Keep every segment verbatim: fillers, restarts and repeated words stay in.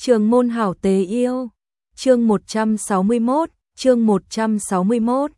Trường môn hảo tế yêu, chương một trăm sáu mươi mốt, chương một trăm sáu mươi mốt.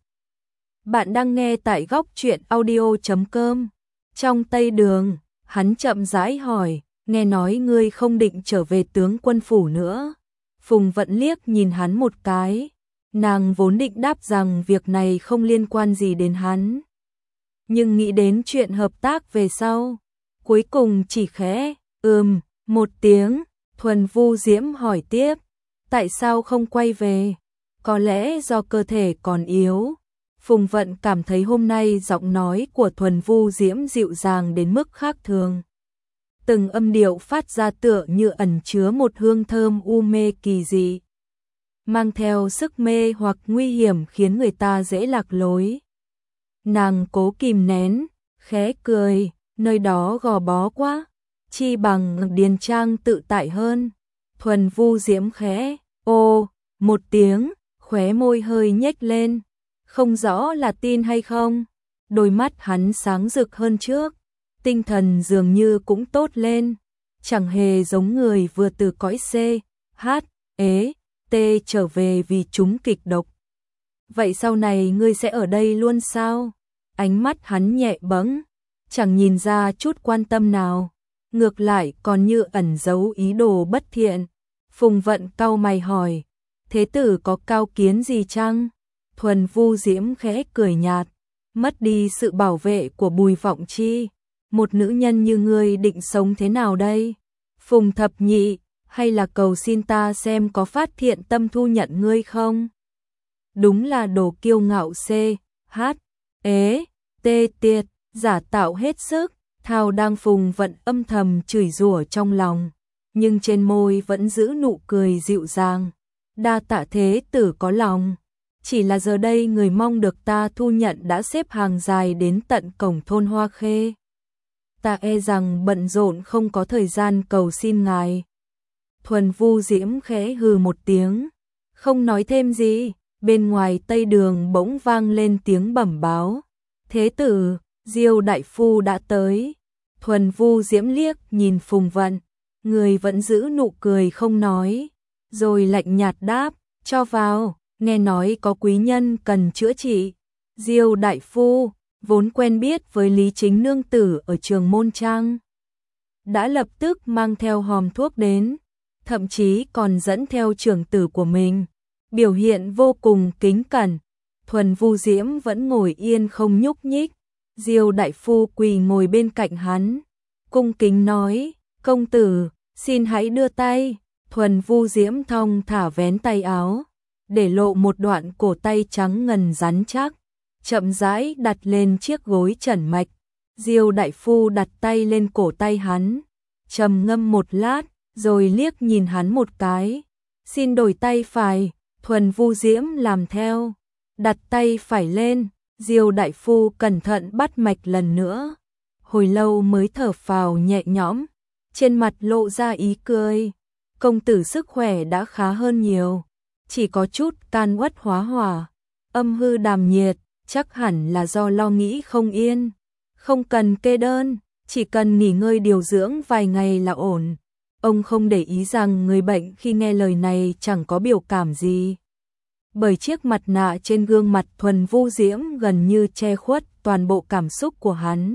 Bạn đang nghe tại góc truyện audio chấm com. Trong Tây Đường, hắn chậm rãi hỏi, nghe nói ngươi không định trở về tướng quân phủ nữa. Phùng Vận liếc nhìn hắn một cái, nàng vốn định đáp rằng việc này không liên quan gì đến hắn. Nhưng nghĩ đến chuyện hợp tác về sau, cuối cùng chỉ khẽ, ừm, một tiếng. Thuần Vu Diễm hỏi tiếp, tại sao không quay về? Có lẽ do cơ thể còn yếu. Phùng Vận cảm thấy hôm nay giọng nói của Thuần Vu Diễm dịu dàng đến mức khác thường. Từng âm điệu phát ra tựa như ẩn chứa một hương thơm u mê kỳ dị, mang theo sức mê hoặc nguy hiểm khiến người ta dễ lạc lối. Nàng cố kìm nén, khẽ cười, nơi đó gò bó quá, chi bằng Điền Trang tự tại hơn. Thuần Vu Diễm khẽ, ô, một tiếng, khóe môi hơi nhếch lên, không rõ là tin hay không. Đôi mắt hắn sáng rực hơn trước, tinh thần dường như cũng tốt lên, chẳng hề giống người vừa từ cõi C, H, ế, T trở về vì trúng kịch độc. Vậy sau này ngươi sẽ ở đây luôn sao? Ánh mắt hắn nhẹ bẫng, chẳng nhìn ra chút quan tâm nào, ngược lại còn như ẩn giấu ý đồ bất thiện. Phùng Vận cau mày hỏi, thế tử có cao kiến gì chăng? Thuần Vu Diễm khẽ cười nhạt, mất đi sự bảo vệ của Bùi Vọng Chi, một nữ nhân như ngươi định sống thế nào đây? Phùng Thập Nhị, hay là cầu xin ta xem có phát thiện tâm thu nhận ngươi không? Đúng là đồ kiêu ngạo C, H, ế, T tiệt, giả tạo hết sức. Thao đang Phùng Vận âm thầm chửi rủa trong lòng, nhưng trên môi vẫn giữ nụ cười dịu dàng. Đa tạ thế tử có lòng, chỉ là giờ đây người mong được ta thu nhận đã xếp hàng dài đến tận cổng thôn Hoa Khê. Ta e rằng bận rộn không có thời gian cầu xin ngài. Thuần Vu Diễm khẽ hừ một tiếng, không nói thêm gì. Bên ngoài Tây Đường bỗng vang lên tiếng bẩm báo, thế tử, Diêu đại phu đã tới. Thuần Vu Diễm liếc nhìn Phùng Vận, người vẫn giữ nụ cười không nói, rồi lạnh nhạt đáp, cho vào, nghe nói có quý nhân cần chữa trị. Diêu đại phu, vốn quen biết với Lý Chính nương tử ở Trường Môn Trang, đã lập tức mang theo hòm thuốc đến, thậm chí còn dẫn theo trưởng tử của mình, biểu hiện vô cùng kính cẩn. Thuần Vu Diễm vẫn ngồi yên không nhúc nhích. Diêu đại phu quỳ ngồi bên cạnh hắn, cung kính nói, công tử, xin hãy đưa tay. Thuần Vu Diễm thong thả vén tay áo, để lộ một đoạn cổ tay trắng ngần rắn chắc, chậm rãi đặt lên chiếc gối trần mạch. Diêu đại phu đặt tay lên cổ tay hắn, trầm ngâm một lát, rồi liếc nhìn hắn một cái, xin đổi tay phải. Thuần Vu Diễm làm theo, đặt tay phải lên. Diêu đại phu cẩn thận bắt mạch lần nữa, hồi lâu mới thở phào nhẹ nhõm, trên mặt lộ ra ý cười. Công tử sức khỏe đã khá hơn nhiều, chỉ có chút can uất hóa hỏa, âm hư đàm nhiệt, chắc hẳn là do lo nghĩ không yên. Không cần kê đơn, chỉ cần nghỉ ngơi điều dưỡng vài ngày là ổn. Ông không để ý rằng người bệnh khi nghe lời này chẳng có biểu cảm gì, bởi chiếc mặt nạ trên gương mặt Thuần Vu Diễm gần như che khuất toàn bộ cảm xúc của hắn,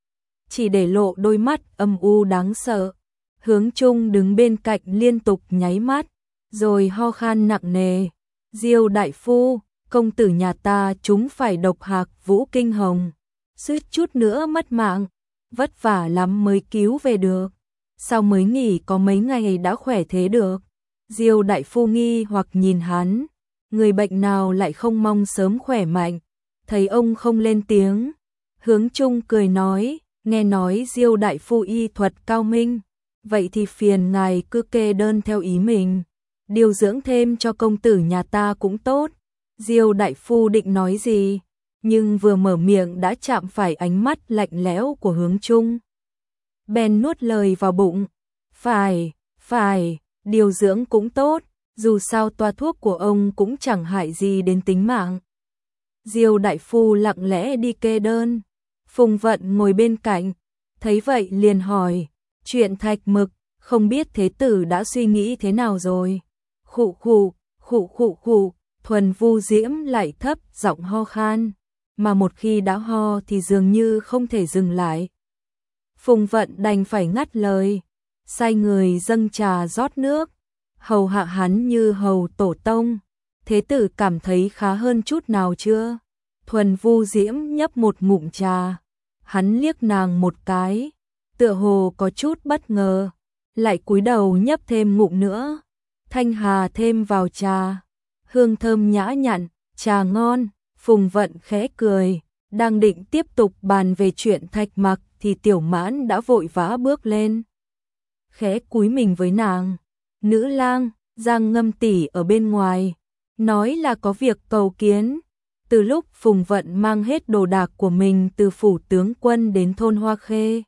chỉ để lộ đôi mắt âm u đáng sợ. Hướng Trung đứng bên cạnh liên tục nháy mắt, rồi ho khan nặng nề. Diêu đại phu, công tử nhà ta chúng phải độc hạc Vũ Kinh Hồng, suýt chút nữa mất mạng, vất vả lắm mới cứu về được. Sao mới nghỉ có mấy ngày đã khỏe thế được? Diêu đại phu nghi hoặc nhìn hắn, người bệnh nào lại không mong sớm khỏe mạnh. Thấy ông không lên tiếng, Hướng Trung cười nói, nghe nói Diêu đại phu y thuật cao minh, vậy thì phiền ngài cứ kê đơn theo ý mình, điều dưỡng thêm cho công tử nhà ta cũng tốt. Diêu đại phu định nói gì, nhưng vừa mở miệng đã chạm phải ánh mắt lạnh lẽo của Hướng Trung, bèn nuốt lời vào bụng, phải, phải, điều dưỡng cũng tốt, dù sao toa thuốc của ông cũng chẳng hại gì đến tính mạng. Diêu đại phu lặng lẽ đi kê đơn. Phùng Vận ngồi bên cạnh, thấy vậy liền hỏi, chuyện Thạch Mực, không biết thế tử đã suy nghĩ thế nào rồi. Khụ khụ, khụ khụ khụ, Thuần Vu Diễm lại thấp giọng ho khan, mà một khi đã ho thì dường như không thể dừng lại. Phùng Vận đành phải ngắt lời, sai người dâng trà rót nước, hầu hạ hắn như hầu tổ tông. Thế tử cảm thấy khá hơn chút nào chưa? Thuần Vu Diễm nhấp một ngụm trà, hắn liếc nàng một cái, tựa hồ có chút bất ngờ, lại cúi đầu nhấp thêm ngụm nữa. Thanh hà thêm vào trà, hương thơm nhã nhặn, trà ngon. Phùng Vận khẽ cười, đang định tiếp tục bàn về chuyện Thạch Mặc thì Tiểu Mãn đã vội vã bước lên, khẽ cúi mình với nàng. Nữ lang, Giang Ngâm tỷ ở bên ngoài, nói là có việc cầu kiến. Từ lúc Phùng Vận mang hết đồ đạc của mình từ phủ tướng quân đến thôn Hoa Khê,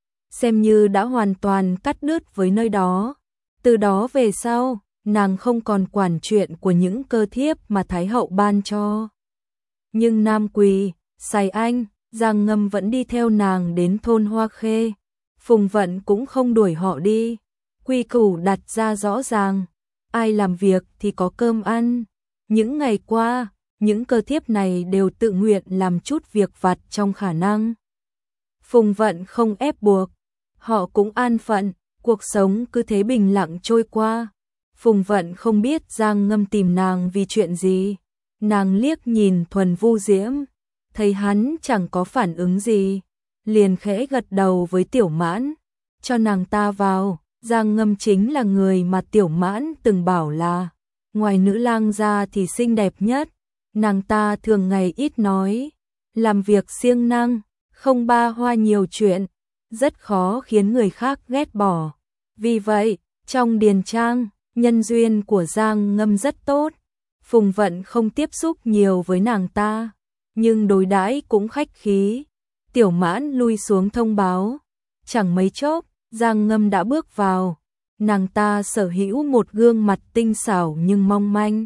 xem như đã hoàn toàn cắt đứt với nơi đó. Từ đó về sau, nàng không còn quản chuyện của những cơ thiếp mà Thái hậu ban cho. Nhưng Nam Quỳ, Sài Anh, Giang Ngâm vẫn đi theo nàng đến thôn Hoa Khê. Phùng Vận cũng không đuổi họ đi. Quy củ đặt ra rõ ràng, ai làm việc thì có cơm ăn. Những ngày qua, những cơ thiếp này đều tự nguyện làm chút việc vặt trong khả năng. Phùng Vận không ép buộc, họ cũng an phận, cuộc sống cứ thế bình lặng trôi qua. Phùng Vận không biết Giang Ngâm tìm nàng vì chuyện gì. Nàng liếc nhìn Thuần Vu Diễm, thấy hắn chẳng có phản ứng gì, liền khẽ gật đầu với Tiểu Mãn, cho nàng ta vào. Giang Ngâm chính là người mà Tiểu Mãn từng bảo là ngoài nữ lang ra thì xinh đẹp nhất. Nàng ta thường ngày ít nói, làm việc siêng năng, không ba hoa nhiều chuyện, rất khó khiến người khác ghét bỏ. Vì vậy, trong điền trang, nhân duyên của Giang Ngâm rất tốt. Phùng Vận không tiếp xúc nhiều với nàng ta, nhưng đối đãi cũng khách khí. Tiểu Mãn lui xuống thông báo, chẳng mấy chốc, Giang Ngâm đã bước vào. Nàng ta sở hữu một gương mặt tinh xảo nhưng mong manh,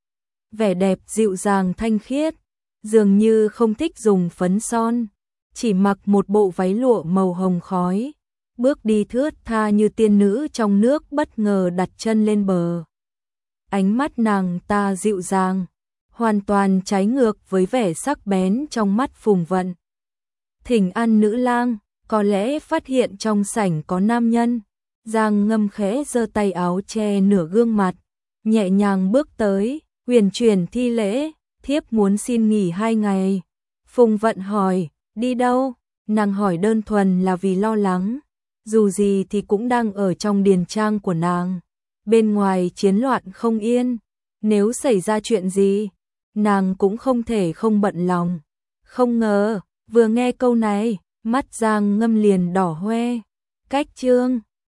vẻ đẹp dịu dàng thanh khiết, dường như không thích dùng phấn son, chỉ mặc một bộ váy lụa màu hồng khói, bước đi thướt tha như tiên nữ trong nước, bất ngờ đặt chân lên bờ. Ánh mắt nàng ta dịu dàng, hoàn toàn trái ngược với vẻ sắc bén trong mắt Phùng Vận. Thỉnh an nữ lang, có lẽ phát hiện trong sảnh có nam nhân. Giang Ngâm khẽ giơ tay áo che nửa gương mặt, nhẹ nhàng bước tới, huyền chuyển thi lễ, thiếp muốn xin nghỉ hai ngày. Phùng Vận hỏi, đi đâu? Nàng hỏi đơn thuần là vì lo lắng, dù gì thì cũng đang ở trong điền trang của nàng. Bên ngoài chiến loạn không yên, nếu xảy ra chuyện gì, nàng cũng không thể không bận lòng. Không ngờ, vừa nghe câu này, mắt Giang Ngâm liền đỏ hoe. Cách chương